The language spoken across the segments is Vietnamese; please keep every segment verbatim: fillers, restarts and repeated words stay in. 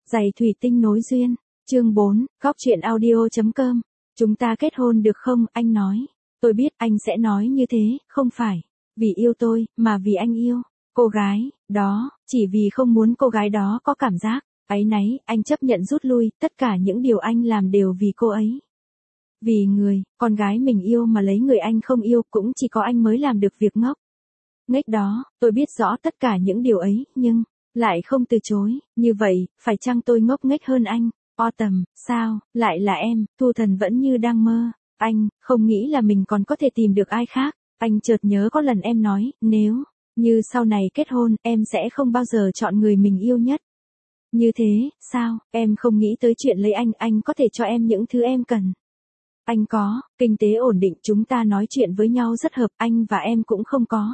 Giày thủy tinh nối duyên, chương bốn, góc chuyện audio.com. Chúng ta kết hôn được không, anh nói. Tôi biết anh sẽ nói như thế, không phải vì yêu tôi, mà vì anh yêu cô gái đó, chỉ vì không muốn cô gái đó có cảm giác áy náy, anh chấp nhận rút lui, tất cả những điều anh làm đều vì cô ấy. Vì người, con gái mình yêu mà lấy người anh không yêu, cũng chỉ có anh mới làm được việc ngốc nghếch đó. Tôi biết rõ tất cả những điều ấy, nhưng lại không từ chối. Như vậy, phải chăng tôi ngốc nghếch hơn anh? O tầm, sao, lại là em? Thu Thần vẫn như đang mơ. Anh, không nghĩ là mình còn có thể tìm được ai khác. Anh chợt nhớ có lần em nói, nếu như sau này kết hôn, em sẽ không bao giờ chọn người mình yêu nhất. Như thế, sao, em không nghĩ tới chuyện lấy anh, anh có thể cho em những thứ em cần. Anh có, kinh tế ổn định, chúng ta nói chuyện với nhau rất hợp, anh và em cũng không có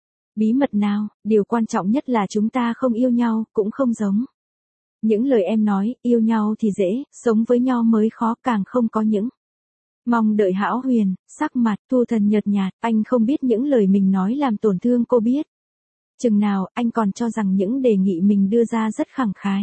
bí mật nào, điều quan trọng nhất là chúng ta không yêu nhau, cũng không giống những lời em nói, yêu nhau thì dễ, sống với nhau mới khó, càng không có những mong đợi hão huyền. Sắc mặt Thu Thần nhợt nhạt, anh không biết những lời mình nói làm tổn thương cô biết chừng nào, anh còn cho rằng những đề nghị mình đưa ra rất khẳng khái.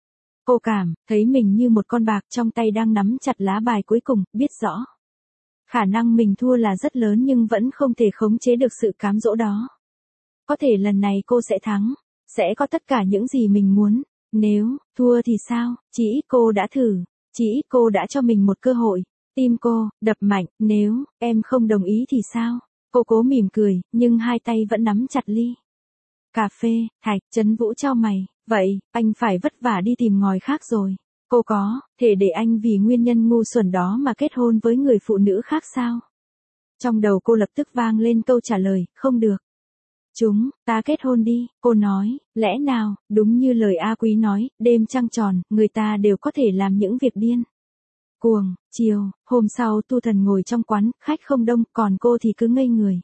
Cô cảm thấy mình như một con bạc trong tay đang nắm chặt lá bài cuối cùng, biết rõ khả năng mình thua là rất lớn nhưng vẫn không thể khống chế được sự cám dỗ đó. Có thể lần này cô sẽ thắng, sẽ có tất cả những gì mình muốn. Nếu thua thì sao, chỉ ít cô đã thử, chỉ ít cô đã cho mình một cơ hội. Tim cô đập mạnh, nếu em không đồng ý thì sao? Cô cố mỉm cười, nhưng hai tay vẫn nắm chặt ly cà phê. Thạch Chấn Vũ chau mày, vậy, anh phải vất vả đi tìm ngòi khác rồi. Cô có thể để anh vì nguyên nhân ngu xuẩn đó mà kết hôn với người phụ nữ khác sao? Trong đầu cô lập tức vang lên câu trả lời, không được. Chúng ta kết hôn đi, cô nói, lẽ nào, đúng như lời A Quý nói, đêm trăng tròn, người ta đều có thể làm những việc điên cuồng. Chiều, hôm sau Tu Thần ngồi trong quán, khách không đông, còn cô thì cứ ngây người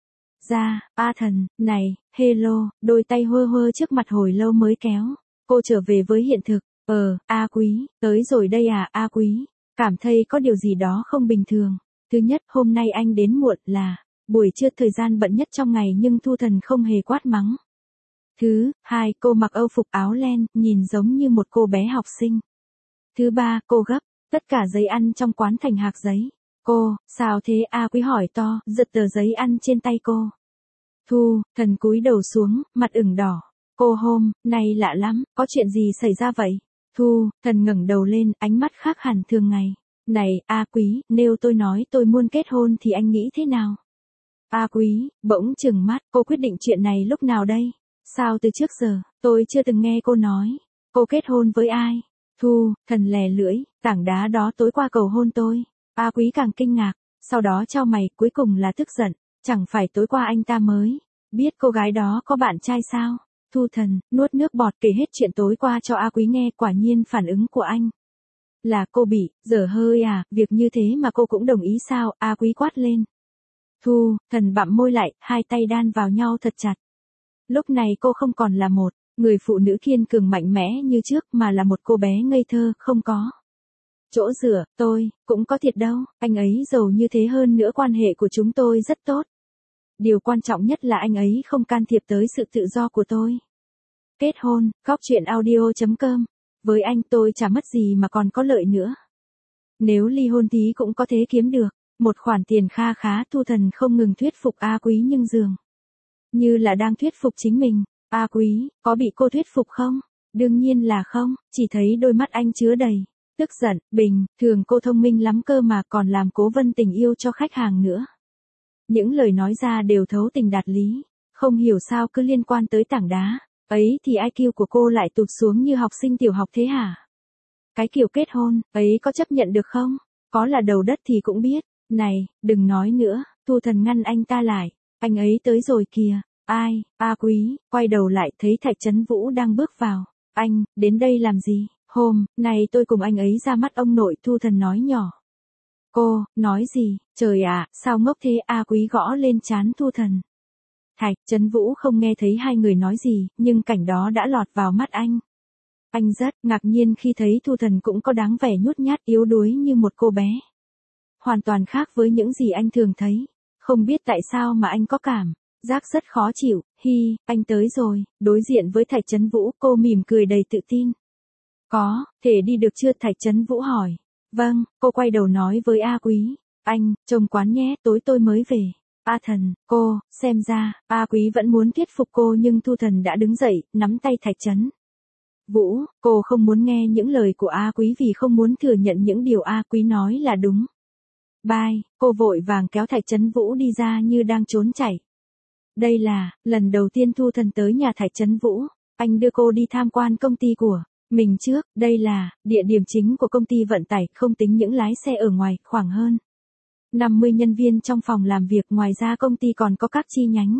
ra. A Thần, này, hello, đôi tay hơ hơ trước mặt hồi lâu mới kéo cô trở về với hiện thực. Ờ, A Quý, tới rồi đây à? A Quý cảm thấy có điều gì đó không bình thường. Thứ nhất, hôm nay anh đến muộn là buổi trưa, thời gian bận nhất trong ngày, nhưng Thu Thần không hề quát mắng. Thứ hai, cô mặc âu phục áo len, nhìn giống như một cô bé học sinh. Thứ ba, cô gấp tất cả giấy ăn trong quán thành hạc giấy. Cô, sao thế? A Quý hỏi to, giật tờ giấy ăn trên tay cô. Thu Thần cúi đầu xuống, mặt ửng đỏ. Cô, hôm nay lạ lắm, có chuyện gì xảy ra vậy? Thu Thần ngẩng đầu lên, ánh mắt khác hẳn thường ngày. Này, A Quý, nếu tôi nói tôi muốn kết hôn thì anh nghĩ thế nào? A Quý bỗng trừng mắt, cô quyết định chuyện này lúc nào đây? Sao từ trước giờ, tôi chưa từng nghe cô nói. Cô kết hôn với ai? Thu Thần lè lưỡi, tảng đá đó tối qua cầu hôn tôi. A Quý càng kinh ngạc, sau đó chau mày, cuối cùng là tức giận. Chẳng phải tối qua anh ta mới biết cô gái đó có bạn trai sao? Thu Thần nuốt nước bọt kể hết chuyện tối qua cho A Quý nghe, quả nhiên phản ứng của anh là cô bị dở hơi à, việc như thế mà cô cũng đồng ý sao? A Quý quát lên. Thu Thần bặm môi lại, hai tay đan vào nhau thật chặt. Lúc này cô không còn là một người phụ nữ kiên cường mạnh mẽ như trước, mà là một cô bé ngây thơ, không có chỗ dựa. Tôi cũng có thiệt đâu, anh ấy giàu như thế, hơn nữa quan hệ của chúng tôi rất tốt. Điều quan trọng nhất là anh ấy không can thiệp tới sự tự do của tôi. Kết hôn, góc chuyện audio.com. Với anh tôi chả mất gì mà còn có lợi nữa. Nếu ly hôn thì cũng có thế kiếm được một khoản tiền kha khá. Thu Thần không ngừng thuyết phục A Quý, nhưng dường như là đang thuyết phục chính mình. A Quý có bị cô thuyết phục không? Đương nhiên là không, chỉ thấy đôi mắt anh chứa đầy tức giận. Bình thường cô thông minh lắm cơ mà, còn làm cố vấn tình yêu cho khách hàng nữa. Những lời nói ra đều thấu tình đạt lý, không hiểu sao cứ liên quan tới tảng đá ấy thì i kiu của cô lại tụt xuống như học sinh tiểu học thế hả? Cái kiểu kết hôn ấy có chấp nhận được không? Có là đầu đất thì cũng biết. Này, đừng nói nữa. Thu Thần ngăn anh ta lại. Anh ấy tới rồi kìa. Ai? A Quý quay đầu lại, thấy Thạch Chấn Vũ đang bước vào. Anh đến đây làm gì? Hôm nay tôi cùng anh ấy ra mắt ông nội. Thu Thần nói nhỏ. Cô nói gì? Trời ạ, sao ngốc thế? A Quý gõ lên trán Thu Thần. Thạch Chấn Vũ không nghe thấy hai người nói gì, nhưng cảnh đó đã lọt vào mắt anh. Anh rất ngạc nhiên khi thấy Thu Thần cũng có dáng vẻ nhút nhát, yếu đuối như một cô bé. Hoàn toàn khác với những gì anh thường thấy. Không biết tại sao mà anh có cảm giác rất khó chịu. Hi, anh tới rồi. Đối diện với Thạch Chấn Vũ, cô mỉm cười đầy tự tin. Có, thể đi được chưa? Thạch Trấn Vũ hỏi. Vâng, cô quay đầu nói với A Quý. Anh, trông quán nhé, tối tôi mới về. A Thần, cô, xem ra, A Quý vẫn muốn thuyết phục cô nhưng Thu Thần đã đứng dậy, nắm tay Thạch Trấn Vũ, cô không muốn nghe những lời của A Quý vì không muốn thừa nhận những điều A Quý nói là đúng. Bye, cô vội vàng kéo Thạch Trấn Vũ đi ra như đang trốn chạy. Đây là, lần đầu tiên Thu Thần tới nhà Thạch Trấn Vũ, anh đưa cô đi tham quan công ty của mình trước, đây là, địa điểm chính của công ty vận tải, không tính những lái xe ở ngoài, khoảng hơn năm mươi nhân viên trong phòng làm việc, ngoài ra công ty còn có các chi nhánh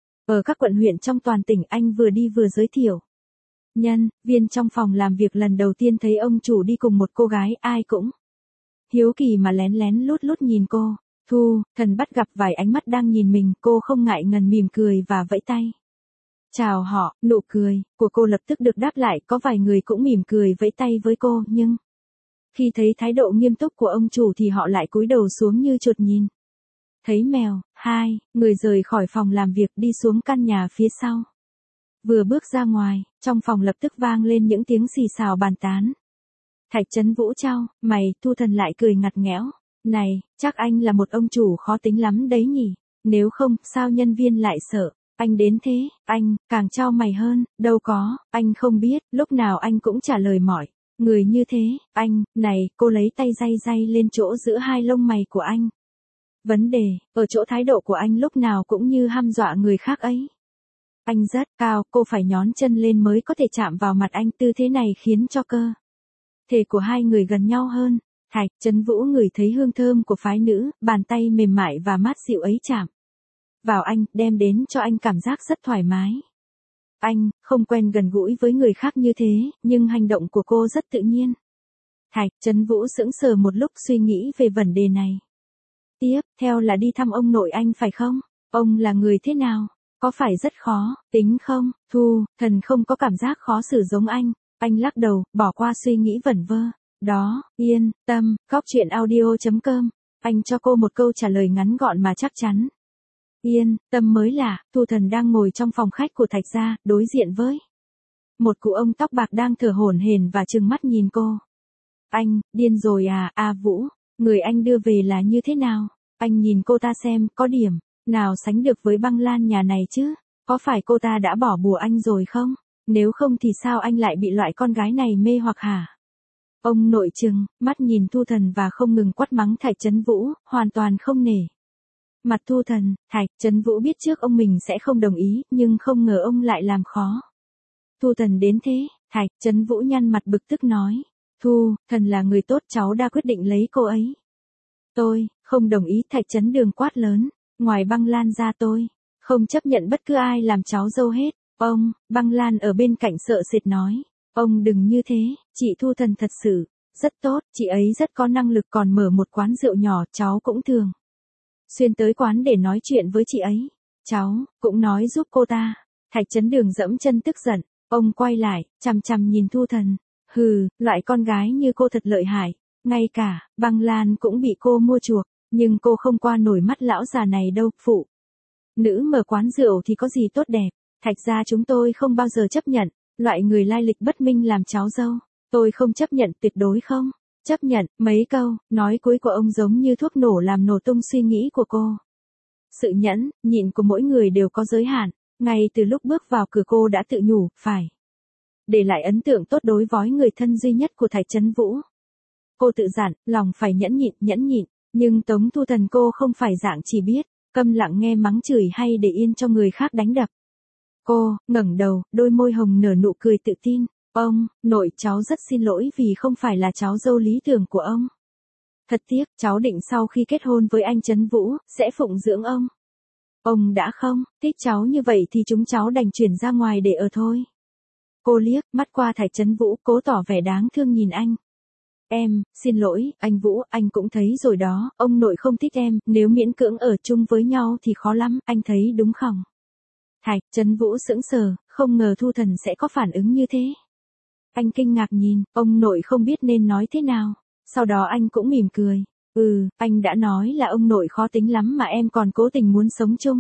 ở các quận huyện trong toàn tỉnh. Anh vừa đi vừa giới thiệu. Nhân viên trong phòng làm việc lần đầu tiên thấy ông chủ đi cùng một cô gái, ai cũng hiếu kỳ mà lén lén lút lút nhìn cô. Thu Thần bắt gặp vài ánh mắt đang nhìn mình, cô không ngại ngần mỉm cười và vẫy tay. Chào họ, nụ cười của cô lập tức được đáp lại, có vài người cũng mỉm cười vẫy tay với cô, nhưng khi thấy thái độ nghiêm túc của ông chủ thì họ lại cúi đầu xuống như chuột nhìn thấy mèo. Hai người rời khỏi phòng làm việc đi xuống căn nhà phía sau. Vừa bước ra ngoài, trong phòng lập tức vang lên những tiếng xì xào bàn tán. Thạch Trấn Vũ chau mày, Thu Thần lại cười ngặt nghẽo. Này, chắc anh là một ông chủ khó tính lắm đấy nhỉ, nếu không, sao nhân viên lại sợ anh đến thế? Anh càng chau mày hơn. Đâu có, anh không biết, lúc nào anh cũng trả lời mọi người như thế. Anh, này, cô lấy tay day day lên chỗ giữa hai lông mày của anh. Vấn đề, ở chỗ thái độ của anh lúc nào cũng như hăm dọa người khác ấy. Anh rất cao, cô phải nhón chân lên mới có thể chạm vào mặt anh, tư thế này khiến cho cơ thể của hai người gần nhau hơn. Thạch Trấn Vũ ngửi thấy hương thơm của phái nữ, bàn tay mềm mại và mát dịu ấy chạm vào anh, đem đến cho anh cảm giác rất thoải mái. Anh không quen gần gũi với người khác như thế, nhưng hành động của cô rất tự nhiên. Thạch Trấn Vũ sững sờ một lúc suy nghĩ về vấn đề này. Tiếp theo là đi thăm ông nội anh phải không? Ông là người thế nào? Có phải rất khó tính không? Thu Thần không có cảm giác khó xử giống anh. Anh lắc đầu, bỏ qua suy nghĩ vẩn vơ. Đó, yên tâm, góc chuyện audio chấm com. Anh cho cô một câu trả lời ngắn gọn mà chắc chắn. Yên tâm mới lạ. Thu Thần đang ngồi trong phòng khách của Thạch gia, đối diện với một cụ ông tóc bạc đang thở hổn hển và trừng mắt nhìn cô. Anh, điên rồi à? A Vũ, người anh đưa về là như thế nào? Anh nhìn cô ta xem, có điểm nào sánh được với Băng Lan nhà này chứ? Có phải cô ta đã bỏ bùa anh rồi không? Nếu không thì sao anh lại bị loại con gái này mê hoặc hả? Ông nội trừng mắt nhìn Thu Thần và không ngừng quát mắng Thạch Trấn Vũ, hoàn toàn không nể mặt Thu Thần. Thạch Trấn Vũ biết trước ông mình sẽ không đồng ý, nhưng không ngờ ông lại làm khó Thu Thần đến thế. Thạch Trấn Vũ nhăn mặt bực tức nói. Thu Thần là người tốt, cháu đã quyết định lấy cô ấy. Tôi không đồng ý. Thạch Trấn Đường quát lớn. Ngoài Băng Lan ra tôi không chấp nhận bất cứ ai làm cháu dâu hết. Ông, Băng Lan ở bên cạnh sợ sệt nói. Ông đừng như thế, chị Thu Thần thật sự rất tốt, chị ấy rất có năng lực, còn mở một quán rượu nhỏ, cháu cũng thường xuyên tới quán để nói chuyện với chị ấy. Cháu cũng nói giúp cô ta. Thạch Trấn Đường dẫm chân tức giận. Ông quay lại, chằm chằm nhìn Thu Thần. Hừ, loại con gái như cô thật lợi hại. Ngay cả Băng Lan cũng bị cô mua chuộc, nhưng cô không qua nổi mắt lão già này đâu. Phụ nữ mở quán rượu thì có gì tốt đẹp. Thạch gia chúng tôi không bao giờ chấp nhận loại người lai lịch bất minh làm cháu dâu. Tôi không chấp nhận, tuyệt đối không chấp nhận. Mấy câu nói cuối của ông giống như thuốc nổ làm nổ tung suy nghĩ của cô. Sự nhẫn nhịn của mỗi người đều có giới hạn. Ngay từ lúc bước vào cửa cô đã tự nhủ phải để lại ấn tượng tốt đối với người thân duy nhất của Thạch Trấn Vũ. Cô tự dặn lòng phải nhẫn nhịn, nhẫn nhịn. Nhưng Tống Thu Thần cô không phải dạng chỉ biết câm lặng nghe mắng chửi hay để yên cho người khác đánh đập. Cô ngẩng đầu, đôi môi hồng nở nụ cười tự tin. Ông nội, cháu rất xin lỗi vì không phải là cháu dâu lý tưởng của ông. Thật tiếc, cháu định sau khi kết hôn với anh Trấn Vũ sẽ phụng dưỡng ông. Ông đã không thích cháu như vậy thì chúng cháu đành chuyển ra ngoài để ở thôi. Cô liếc mắt qua Thạch Trấn Vũ, cố tỏ vẻ đáng thương nhìn anh. Em xin lỗi, anh Vũ, anh cũng thấy rồi đó, ông nội không thích em, nếu miễn cưỡng ở chung với nhau thì khó lắm, anh thấy đúng không? Thạch Trấn Vũ sững sờ, không ngờ Thu Thần sẽ có phản ứng như thế. Anh kinh ngạc nhìn, ông nội không biết nên nói thế nào. Sau đó anh cũng mỉm cười. Ừ, anh đã nói là ông nội khó tính lắm mà em còn cố tình muốn sống chung.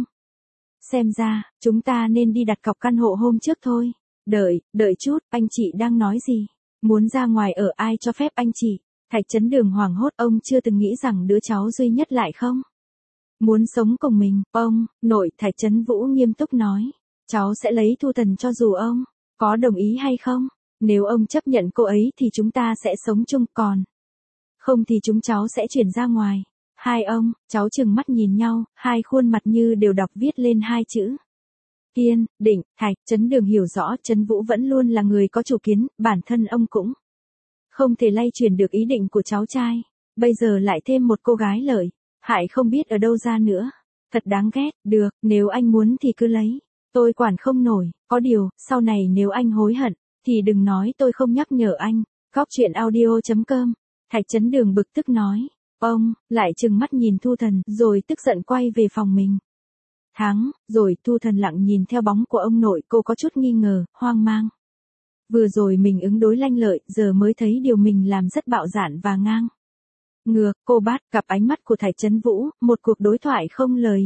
Xem ra, chúng ta nên đi đặt cọc căn hộ hôm trước thôi. Đợi, đợi chút, anh chị đang nói gì? Muốn ra ngoài ở ai cho phép anh chị? Thạch Chấn Đường hoảng hốt, ông chưa từng nghĩ rằng đứa cháu duy nhất lại không muốn sống cùng mình. Ông, nội, Thạch Chấn Vũ nghiêm túc nói. Cháu sẽ lấy Thu Thần cho dù ông có đồng ý hay không. Nếu ông chấp nhận cô ấy thì chúng ta sẽ sống chung, còn không thì chúng cháu sẽ chuyển ra ngoài. Hai ông, cháu trừng mắt nhìn nhau, hai khuôn mặt như đều đọc viết lên hai chữ. Kiên định. Thạch Chấn Đường hiểu rõ Chấn Vũ vẫn luôn là người có chủ kiến, bản thân ông cũng không thể lay chuyển được ý định của cháu trai. Bây giờ lại thêm một cô gái lợi hại không biết ở đâu ra nữa. Thật đáng ghét. Được, nếu anh muốn thì cứ lấy. Tôi quản không nổi. Có điều, sau này nếu anh hối hận, thì đừng nói tôi không nhắc nhở anh. Góc truyện audio chấm com. Thạch Chấn Đường bực tức nói. Ông, lại trừng mắt nhìn Thu Thần, rồi tức giận quay về phòng mình. Thắng, rồi Thu Thần lặng nhìn theo bóng của ông nội, cô có chút nghi ngờ, hoang mang. Vừa rồi mình ứng đối lanh lợi, giờ mới thấy điều mình làm rất bạo dạn và ngang ngược. Cô bắt gặp ánh mắt của Thạch Chấn Vũ, một cuộc đối thoại không lời.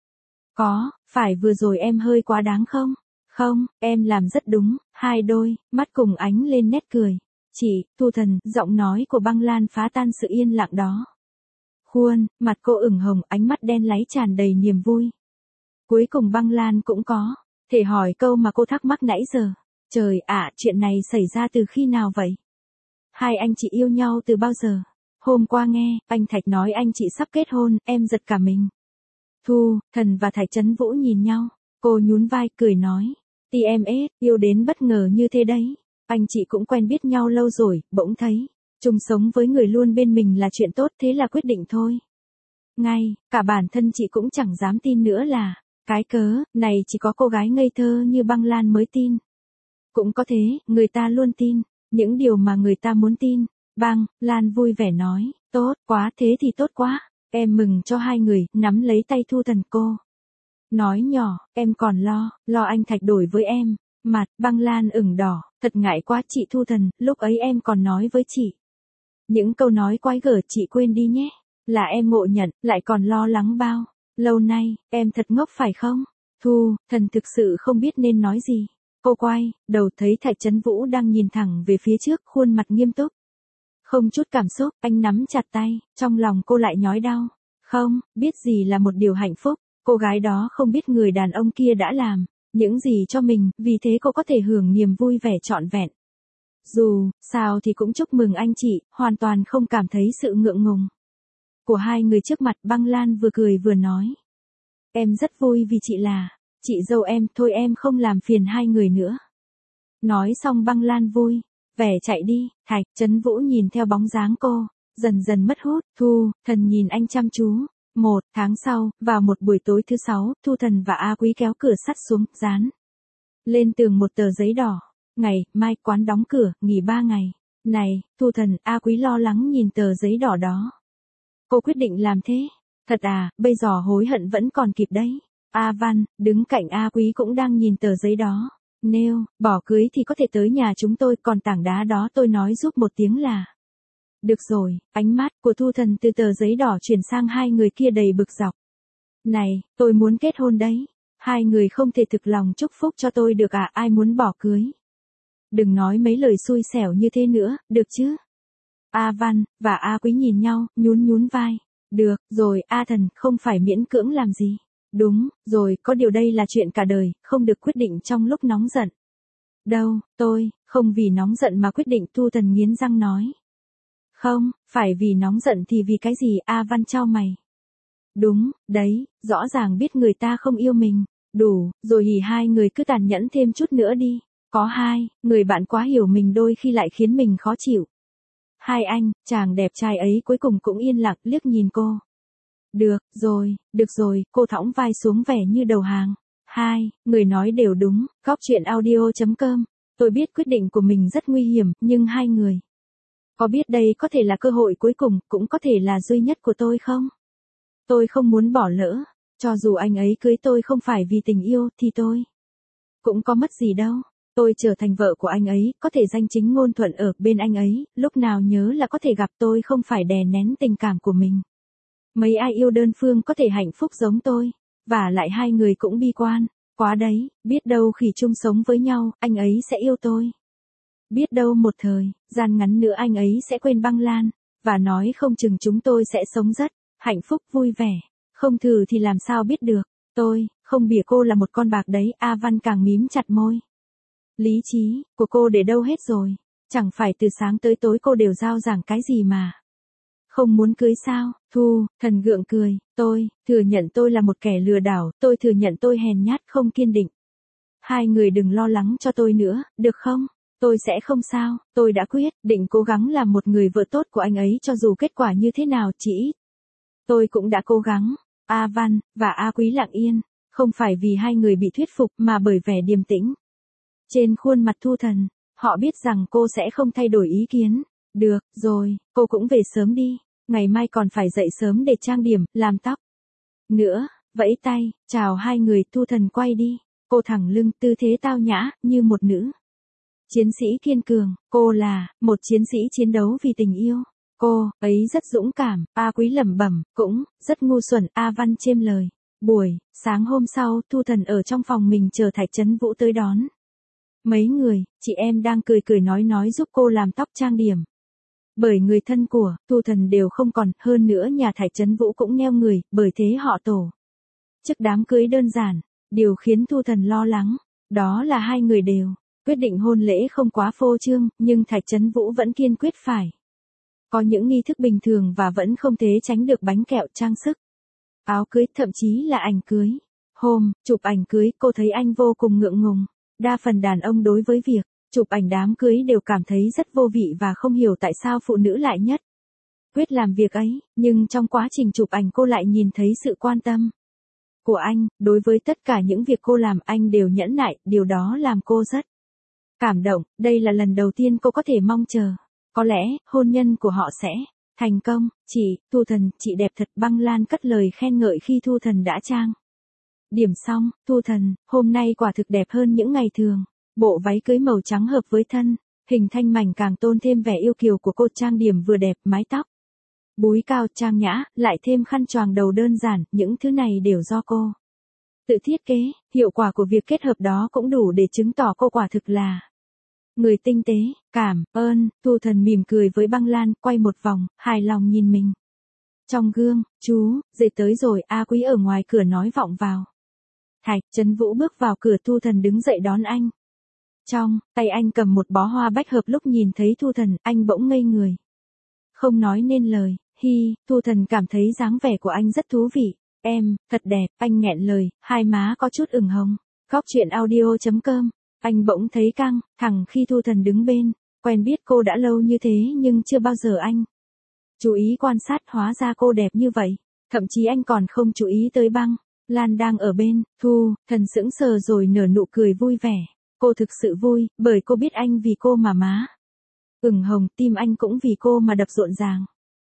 Có, phải vừa rồi em hơi quá đáng không? Không, em làm rất đúng. Hai đôi mắt cùng ánh lên nét cười. Chị, Thu Thần, giọng nói của Băng Lan phá tan sự yên lặng đó. Khuôn mặt cô ửng hồng, ánh mắt đen láy tràn đầy niềm vui. Cuối cùng Băng Lan cũng có thể hỏi câu mà cô thắc mắc nãy giờ. Trời ạ, chuyện này xảy ra từ khi nào vậy? Hai anh chị yêu nhau từ bao giờ? Hôm qua nghe anh Thạch nói anh chị sắp kết hôn, em giật cả mình. Thu Thần và Thạch Chấn Vũ nhìn nhau, cô nhún vai cười nói. tê em ét, yêu đến bất ngờ như thế đấy. Anh chị cũng quen biết nhau lâu rồi, bỗng thấy chung sống với người luôn bên mình là chuyện tốt, thế là quyết định thôi. Ngay, cả bản thân chị cũng chẳng dám tin nữa là cái cớ này chỉ có cô gái ngây thơ như Băng Lan mới tin. Cũng có thế, người ta luôn tin những điều mà người ta muốn tin. Băng Lan vui vẻ nói. Tốt quá, thế thì tốt quá. Em mừng cho hai người, nắm lấy tay Thu Thần cô nói nhỏ, em còn lo, lo anh Thạch đổi với em. Mặt Băng Lan ửng đỏ, thật ngại quá chị Thu Thần, lúc ấy em còn nói với chị những câu nói quái gở, chị quên đi nhé. Là em ngộ nhận, lại còn lo lắng bao lâu nay, em thật ngốc phải không? Thu Thần thực sự không biết nên nói gì. Cô quay đầu thấy Thạch Chấn Vũ đang nhìn thẳng về phía trước, khuôn mặt nghiêm túc. Không chút cảm xúc, anh nắm chặt tay, trong lòng cô lại nhói đau. Không, biết gì là một điều hạnh phúc, cô gái đó không biết người đàn ông kia đã làm những gì cho mình, vì thế cô có thể hưởng niềm vui vẻ trọn vẹn. Dù sao thì cũng chúc mừng anh chị, hoàn toàn không cảm thấy sự ngượng ngùng của hai người trước mặt. Băng Lan vừa cười vừa nói. Em rất vui vì chị là chị dâu em, thôi em không làm phiền hai người nữa. Nói xong Băng Lan vui vẻ chạy đi. Thạch Chấn Vũ nhìn theo bóng dáng cô, dần dần mất hút. Thu Thần nhìn anh chăm chú. Một tháng sau, vào một buổi tối thứ sáu, Thu Thần và A Quý kéo cửa sắt xuống, dán lên tường một tờ giấy đỏ. Ngày mai quán đóng cửa, nghỉ ba ngày. Này, Thu Thần, A Quý lo lắng nhìn tờ giấy đỏ đó. Cô quyết định làm thế? Thật à, bây giờ hối hận vẫn còn kịp đấy. A Văn, đứng cạnh A Quý cũng đang nhìn tờ giấy đó. Nếu bỏ cưới thì có thể tới nhà chúng tôi, còn tảng đá đó tôi nói giúp một tiếng là được rồi. Ánh mắt của Thu Thần từ tờ giấy đỏ chuyển sang hai người kia đầy bực dọc. Này, tôi muốn kết hôn đấy. Hai người không thể thực lòng chúc phúc cho tôi được à? Ai muốn bỏ cưới? Đừng nói mấy lời xui xẻo như thế nữa, được chứ? A Văn và A Quý nhìn nhau, nhún nhún vai. Được rồi, A Thần, không phải miễn cưỡng làm gì. Đúng rồi, có điều đây là chuyện cả đời, không được quyết định trong lúc nóng giận. Đâu, tôi không vì nóng giận mà quyết định. Thu Thần nghiến răng nói. Không, phải vì nóng giận thì vì cái gì? A Văn chau mày. Đúng, đấy, rõ ràng biết người ta không yêu mình. Đủ, rồi hỉ, hai người cứ tàn nhẫn thêm chút nữa đi. Có hai người bạn quá hiểu mình đôi khi lại khiến mình khó chịu. Hai anh chàng đẹp trai ấy cuối cùng cũng yên lặng liếc nhìn cô. Được rồi, được rồi, cô thõng vai xuống vẻ như đầu hàng. Hai người nói đều đúng. Góc truyện audio chấm com. Tôi biết quyết định của mình rất nguy hiểm, nhưng hai người có biết đây có thể là cơ hội cuối cùng, cũng có thể là duy nhất của tôi không? Tôi không muốn bỏ lỡ. Cho dù anh ấy cưới tôi không phải vì tình yêu thì tôi cũng có mất gì đâu. Tôi trở thành vợ của anh ấy, có thể danh chính ngôn thuận ở bên anh ấy, lúc nào nhớ là có thể gặp. Tôi không phải đè nén tình cảm của mình. Mấy ai yêu đơn phương có thể hạnh phúc giống tôi. Và lại hai người cũng bi quan quá đấy, biết đâu khi chung sống với nhau, anh ấy sẽ yêu tôi. Biết đâu một thời, gian ngắn nữa anh ấy sẽ quên băng Lan, và nói không chừng chúng tôi sẽ sống rất hạnh phúc vui vẻ. Không thử thì làm sao biết được. Tôi, không bỉa cô là một con bạc đấy. A Văn càng mím chặt môi. Lý trí của cô để đâu hết rồi? Chẳng phải từ sáng tới tối cô đều giao giảng cái gì mà. Không muốn cưới sao? Thu, Thần gượng cười. Tôi, thừa nhận tôi là một kẻ lừa đảo. Tôi thừa nhận tôi hèn nhát không kiên định. Hai người đừng lo lắng cho tôi nữa, được không? Tôi sẽ không sao. Tôi đã quyết định cố gắng làm một người vợ tốt của anh ấy cho dù kết quả như thế nào chỉ ít. Tôi cũng đã cố gắng. A Văn và A Quý lặng yên, không phải vì hai người bị thuyết phục mà bởi vẻ điềm tĩnh. Trên khuôn mặt Thu Thần, họ biết rằng cô sẽ không thay đổi ý kiến. Được, rồi, cô cũng về sớm đi. Ngày mai còn phải dậy sớm để trang điểm, làm tóc. Nữa, vẫy tay, chào hai người. Thu Thần quay đi. Cô thẳng lưng, tư thế tao nhã, như một nữ chiến sĩ kiên cường. Cô là một chiến sĩ chiến đấu vì tình yêu. Cô ấy rất dũng cảm. A Quý lẩm bẩm, cũng rất ngu xuẩn. A Văn chêm lời. Buổi sáng hôm sau, Thu Thần ở trong phòng mình chờ Thạch Chấn Vũ tới đón. Mấy người chị em đang cười cười nói nói giúp cô làm tóc trang điểm. Bởi người thân của Thu Thần đều không còn, hơn nữa nhà Thạch Chấn Vũ cũng neo người, bởi thế họ tổ chức đám cưới đơn giản. Điều khiến Thu Thần lo lắng, đó là hai người đều quyết định hôn lễ không quá phô trương, nhưng Thạch Chấn Vũ vẫn kiên quyết phải có những nghi thức bình thường và vẫn không thể tránh được bánh kẹo, trang sức, áo cưới, thậm chí là ảnh cưới. Hôm chụp ảnh cưới, cô thấy anh vô cùng ngượng ngùng. Đa phần đàn ông đối với việc chụp ảnh đám cưới đều cảm thấy rất vô vị và không hiểu tại sao phụ nữ lại nhất quyết làm việc ấy, nhưng trong quá trình chụp ảnh cô lại nhìn thấy sự quan tâm của anh. Đối với tất cả những việc cô làm, anh đều nhẫn nại, điều đó làm cô rất cảm động. Đây là lần đầu tiên cô có thể mong chờ. Có lẽ, hôn nhân của họ sẽ thành công. Chị, Thu Thần, chị đẹp thật. Băng Lan cất lời khen ngợi khi Thu Thần đã trang điểm xong. Thu Thần, hôm nay quả thực đẹp hơn những ngày thường. Bộ váy cưới màu trắng hợp với thân hình thanh mảnh càng tôn thêm vẻ yêu kiều của cô. Trang điểm vừa đẹp, mái tóc búi cao trang nhã, lại thêm khăn choàng đầu đơn giản, những thứ này đều do cô tự thiết kế. Hiệu quả của việc kết hợp đó cũng đủ để chứng tỏ cô quả thực là người tinh tế. Cảm ơn. Thu Thần mỉm cười với Băng Lan, quay một vòng, hài lòng nhìn mình trong gương. Chú, dậy tới rồi. A Quý ở ngoài cửa nói vọng vào. Thạch Chấn Vũ bước vào cửa. Thu Thần đứng dậy đón anh. Trong tay anh cầm một bó hoa bách hợp. Lúc nhìn thấy Thu Thần, anh bỗng ngây người, không nói nên lời. Hi, Thu Thần cảm thấy dáng vẻ của anh rất thú vị. Em, thật đẹp. Anh nghẹn lời, hai má có chút ửng hồng. Góc truyện audio chấm com. Anh bỗng thấy căng thẳng khi Thu Thần đứng bên. Quen biết cô đã lâu như thế nhưng chưa bao giờ anh chú ý quan sát, hóa ra cô đẹp như vậy. Thậm chí anh còn không chú ý tới Băng Lan đang ở bên. Thu Thần sững sờ rồi nở nụ cười vui vẻ. Cô thực sự vui, bởi cô biết anh vì cô mà má ửng hồng, tim anh cũng vì cô mà đập rộn ràng.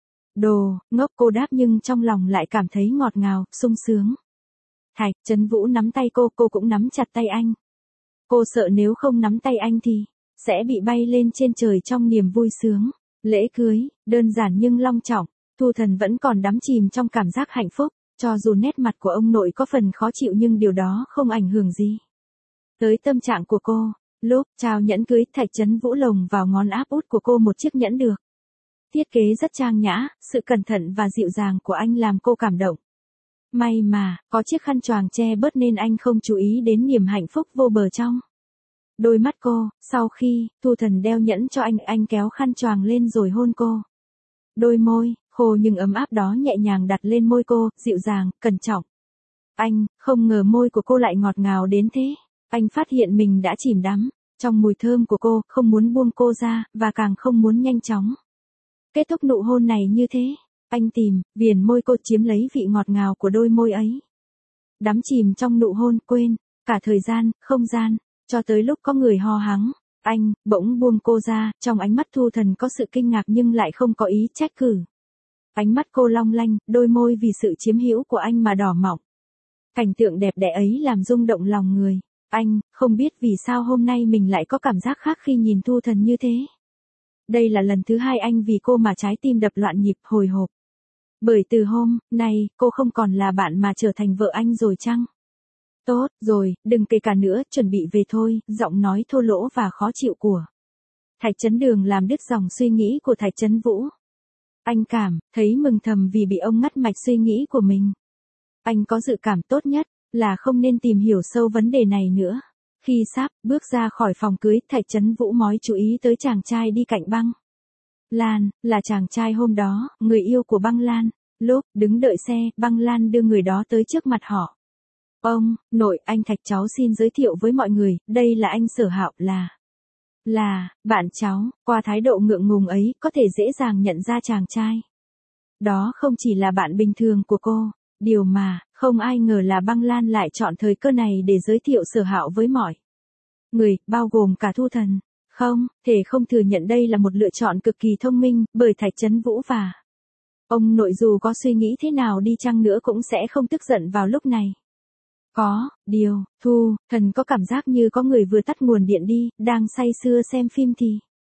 Đồ ngốc, cô đáp nhưng trong lòng lại cảm thấy ngọt ngào, sung sướng. Thạch Chấn Vũ nắm tay cô, cô cũng nắm chặt tay anh. Cô sợ nếu không nắm tay anh thì sẽ bị bay lên trên trời trong niềm vui sướng. Lễ cưới, đơn giản nhưng long trọng. Thu Thần vẫn còn đắm chìm trong cảm giác hạnh phúc. Cho dù nét mặt của ông nội có phần khó chịu nhưng điều đó không ảnh hưởng gì tới tâm trạng của cô. Lúc trao nhẫn cưới, Thạch Chấn Vũ lồng vào ngón áp út của cô một chiếc nhẫn được thiết kế rất trang nhã. Sự cẩn thận và dịu dàng của anh làm cô cảm động. May mà có chiếc khăn choàng che bớt nên anh không chú ý đến niềm hạnh phúc vô bờ trong đôi mắt cô. Sau khi Thu Thần đeo nhẫn cho anh, anh kéo khăn choàng lên rồi hôn cô. Đôi môi khô nhưng ấm áp đó nhẹ nhàng đặt lên môi cô, dịu dàng, cẩn trọng. Anh không ngờ môi của cô lại ngọt ngào đến thế. Anh phát hiện mình đã chìm đắm trong mùi thơm của cô, không muốn buông cô ra, và càng không muốn nhanh chóng kết thúc nụ hôn này như thế. Anh tìm viền môi cô, chiếm lấy vị ngọt ngào của đôi môi ấy. Đắm chìm trong nụ hôn, quên cả thời gian, không gian, cho tới lúc có người ho hắng. Anh bỗng buông cô ra, trong ánh mắt Thu Thần có sự kinh ngạc nhưng lại không có ý trách cứ. Ánh mắt cô long lanh, đôi môi vì sự chiếm hữu của anh mà đỏ mọng. Cảnh tượng đẹp đẽ ấy làm rung động lòng người. Anh không biết vì sao hôm nay mình lại có cảm giác khác khi nhìn Thu Thần như thế. Đây là lần thứ hai anh vì cô mà trái tim đập loạn nhịp, hồi hộp. Bởi từ hôm nay, cô không còn là bạn mà trở thành vợ anh rồi chăng? Tốt rồi, đừng kể cả nữa, chuẩn bị về thôi. Giọng nói thô lỗ và khó chịu của Thạch Chấn Đường làm đứt dòng suy nghĩ của Thạch Chấn Vũ. Anh cảm thấy mừng thầm vì bị ông ngắt mạch suy nghĩ của mình. Anh có dự cảm tốt nhất là không nên tìm hiểu sâu vấn đề này nữa. Khi sắp bước ra khỏi phòng cưới, Thạch Chấn Vũ mói chú ý tới chàng trai đi cạnh Băng Lan, là chàng trai hôm đó, người yêu của Băng Lan. Lúc đứng đợi xe, Băng Lan đưa người đó tới trước mặt họ. Ông nội, anh Thạch cháu xin giới thiệu với mọi người, đây là anh Sở Hạo, là là bạn cháu. Qua thái độ ngượng ngùng ấy, có thể dễ dàng nhận ra chàng trai đó không chỉ là bạn bình thường của cô. Điều mà không ai ngờ là Băng Lan lại chọn thời cơ này để giới thiệu Sở Hạo với mọi người, bao gồm cả Thu Thần. Không thể không thừa nhận đây là một lựa chọn cực kỳ thông minh, bởi Thạch Chấn Vũ và ông nội dù có suy nghĩ thế nào đi chăng nữa cũng sẽ không tức giận vào lúc này. Có điều, Thu Thần có cảm giác như có người vừa tắt nguồn điện đi, đang say sưa xem phim thì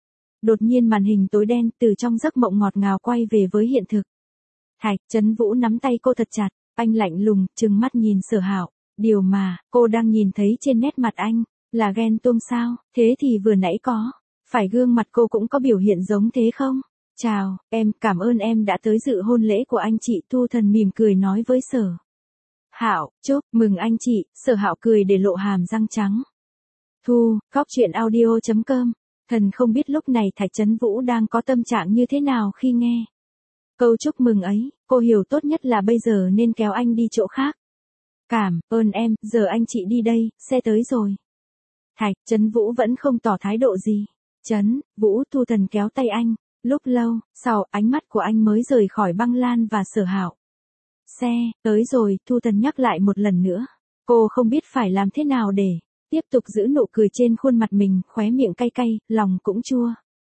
đột nhiên màn hình tối đen, từ trong giấc mộng ngọt ngào quay về với hiện thực. Thạch Chấn Vũ nắm tay cô thật chặt, anh lạnh lùng, trừng mắt nhìn Sở Hạo. Điều mà cô đang nhìn thấy trên nét mặt anh là ghen tuông sao? Thế thì vừa nãy có phải gương mặt cô cũng có biểu hiện giống thế không? Chào, em, cảm ơn em đã tới dự hôn lễ của anh chị. Thu Thần mỉm cười nói với Sở Hạo. Chúc mừng anh chị. Sở Hạo cười để lộ hàm răng trắng. Thu, Cóc Truyện Audio chấm com. Thần không biết lúc này Thạch Chấn Vũ đang có tâm trạng như thế nào khi nghe câu chúc mừng ấy. Cô hiểu tốt nhất là bây giờ nên kéo anh đi chỗ khác. Cảm ơn em, giờ anh chị đi đây, xe tới rồi. Thạch Chấn Vũ vẫn không tỏ thái độ gì. Chấn Vũ. Thu Thần kéo tay anh. Lúc lâu sau, ánh mắt của anh mới rời khỏi Băng Lan và Sở Hạo. Xe tới rồi. Thu Thần nhắc lại một lần nữa. Cô không biết phải làm thế nào để tiếp tục giữ nụ cười trên khuôn mặt mình, khóe miệng cay cay, lòng cũng chua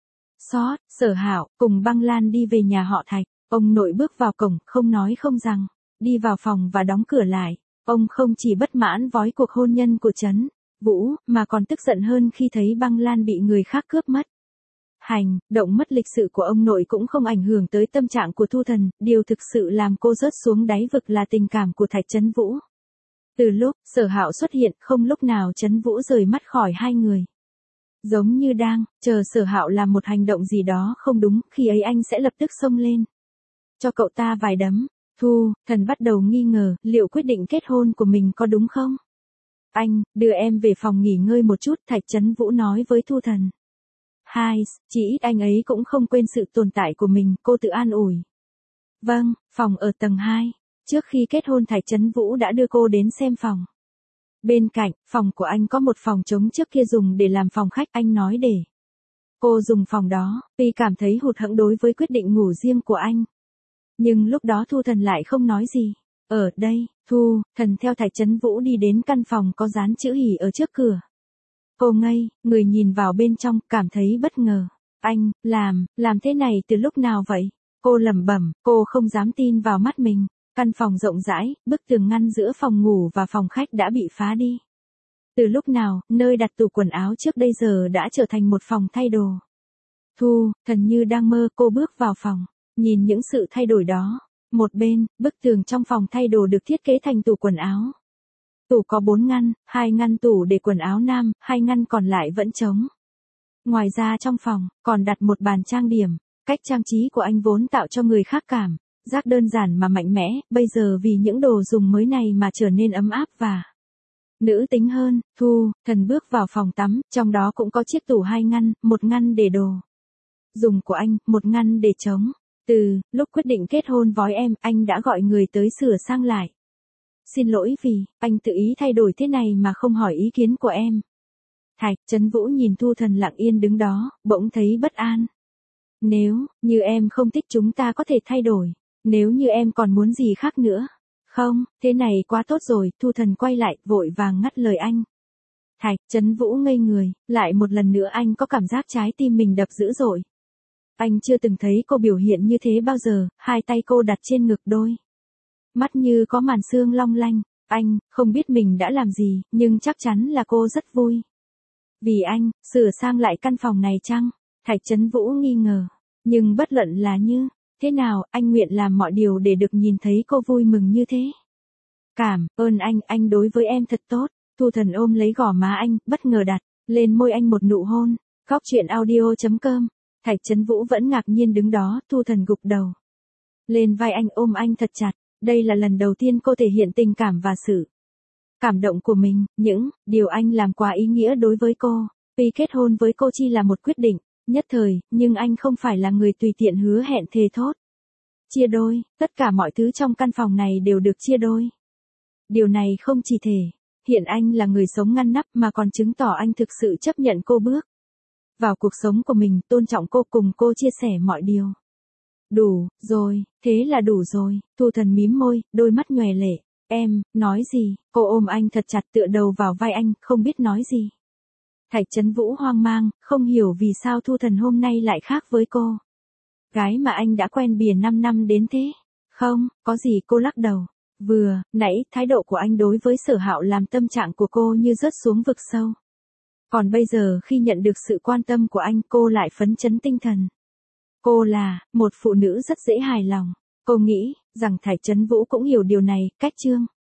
xót. Sở Hạo cùng Băng Lan đi về nhà họ Thạch. Ông nội bước vào cổng, không nói không rằng, đi vào phòng và đóng cửa lại. Ông không chỉ bất mãn với cuộc hôn nhân của Chấn Vũ, mà còn tức giận hơn khi thấy Băng Lan bị người khác cướp mất. Hành động mất lịch sự của ông nội cũng không ảnh hưởng tới tâm trạng của Thu Thần, điều thực sự làm cô rớt xuống đáy vực là tình cảm của Thạch Chấn Vũ. Từ lúc Sở Hạo xuất hiện, không lúc nào Chấn Vũ rời mắt khỏi hai người. Giống như đang chờ Sở Hạo làm một hành động gì đó không đúng, khi ấy anh sẽ lập tức xông lên cho cậu ta vài đấm. Thu Thần bắt đầu nghi ngờ, liệu quyết định kết hôn của mình có đúng không? Anh, đưa em về phòng nghỉ ngơi một chút, Thạch Chấn Vũ nói với Thu Thần. Hai, chỉ ít anh ấy cũng không quên sự tồn tại của mình, cô tự an ủi. Vâng, phòng ở tầng hai. Trước khi kết hôn Thạch Chấn Vũ đã đưa cô đến xem phòng. Bên cạnh, phòng của anh có một phòng trống trước kia dùng để làm phòng khách, anh nói để cô dùng phòng đó, vì cảm thấy hụt hẫng đối với quyết định ngủ riêng của anh. Nhưng lúc đó Thu Thần lại không nói gì. Ở đây, Thu Thần theo Thạch Chấn Vũ đi đến căn phòng có dán chữ hỉ ở trước cửa. Cô ngây người nhìn vào bên trong, cảm thấy bất ngờ. Anh, làm, làm thế này từ lúc nào vậy? Cô lẩm bẩm, cô không dám tin vào mắt mình. Căn phòng rộng rãi, bức tường ngăn giữa phòng ngủ và phòng khách đã bị phá đi. Từ lúc nào, nơi đặt tủ quần áo trước đây giờ đã trở thành một phòng thay đồ. Thu Thần như đang mơ, cô bước vào phòng, nhìn những sự thay đổi đó. Một bên, bức tường trong phòng thay đồ được thiết kế thành tủ quần áo. Tủ có bốn ngăn, hai ngăn tủ để quần áo nam, hai ngăn còn lại vẫn trống. Ngoài ra trong phòng, còn đặt một bàn trang điểm. Cách trang trí của anh vốn tạo cho người khác cảm giác đơn giản mà mạnh mẽ, bây giờ vì những đồ dùng mới này mà trở nên ấm áp và nữ tính hơn. Thu Thần bước vào phòng tắm, trong đó cũng có chiếc tủ hai ngăn, một ngăn để đồ dùng của anh, một ngăn để trống. Từ lúc quyết định kết hôn với em, anh đã gọi người tới sửa sang lại. Xin lỗi vì anh tự ý thay đổi thế này mà không hỏi ý kiến của em. Thạch Chấn Vũ nhìn Thu Thần lặng yên đứng đó, bỗng thấy bất an. Nếu như em không thích chúng ta có thể thay đổi. Nếu như em còn muốn gì khác nữa. Không, thế này quá tốt rồi. Thu Thần quay lại, vội vàng ngắt lời anh. Thạch Chấn Vũ ngây người, lại một lần nữa anh có cảm giác trái tim mình đập dữ dội. Anh chưa từng thấy cô biểu hiện như thế bao giờ, hai tay cô đặt trên ngực, đôi mắt như có màn sương long lanh. Anh không biết mình đã làm gì, nhưng chắc chắn là cô rất vui. Vì anh, sửa sang lại căn phòng này chăng? Thạch Chấn Vũ nghi ngờ. Nhưng bất luận là như thế nào, anh nguyện làm mọi điều để được nhìn thấy cô vui mừng như thế. Cảm ơn anh, anh đối với em thật tốt. Thu Thần ôm lấy gò má anh, bất ngờ đặt lên môi anh một nụ hôn. Góc chuyện audio chấm com. Thạch Chấn Vũ vẫn ngạc nhiên đứng đó, Thu Thần gục đầu lên vai anh, ôm anh thật chặt. Đây là lần đầu tiên cô thể hiện tình cảm và sự cảm động của mình, những điều anh làm quá ý nghĩa đối với cô. Tuy kết hôn với cô chỉ là một quyết định nhất thời, nhưng anh không phải là người tùy tiện hứa hẹn thề thốt. Chia đôi, tất cả mọi thứ trong căn phòng này đều được chia đôi. Điều này không chỉ thể hiện anh là người sống ngăn nắp mà còn chứng tỏ anh thực sự chấp nhận cô bước vào cuộc sống của mình, tôn trọng cô, cùng cô chia sẻ mọi điều. Đủ rồi, thế là đủ rồi. Thu Thần mím môi, đôi mắt nhòe lệ. Em, nói gì? Cô ôm anh thật chặt, tựa đầu vào vai anh, không biết nói gì. Thạch Chấn Vũ hoang mang, không hiểu vì sao Thu Thần hôm nay lại khác với cô gái mà anh đã quen bỉa năm năm đến thế. Không, có gì, cô lắc đầu. Vừa nãy, thái độ của anh đối với Sở Hạo làm tâm trạng của cô như rớt xuống vực sâu. Còn bây giờ khi nhận được sự quan tâm của anh, cô lại phấn chấn tinh thần. Cô là một phụ nữ rất dễ hài lòng. Cô nghĩ rằng Thạch Chấn Vũ cũng hiểu điều này. Cách chương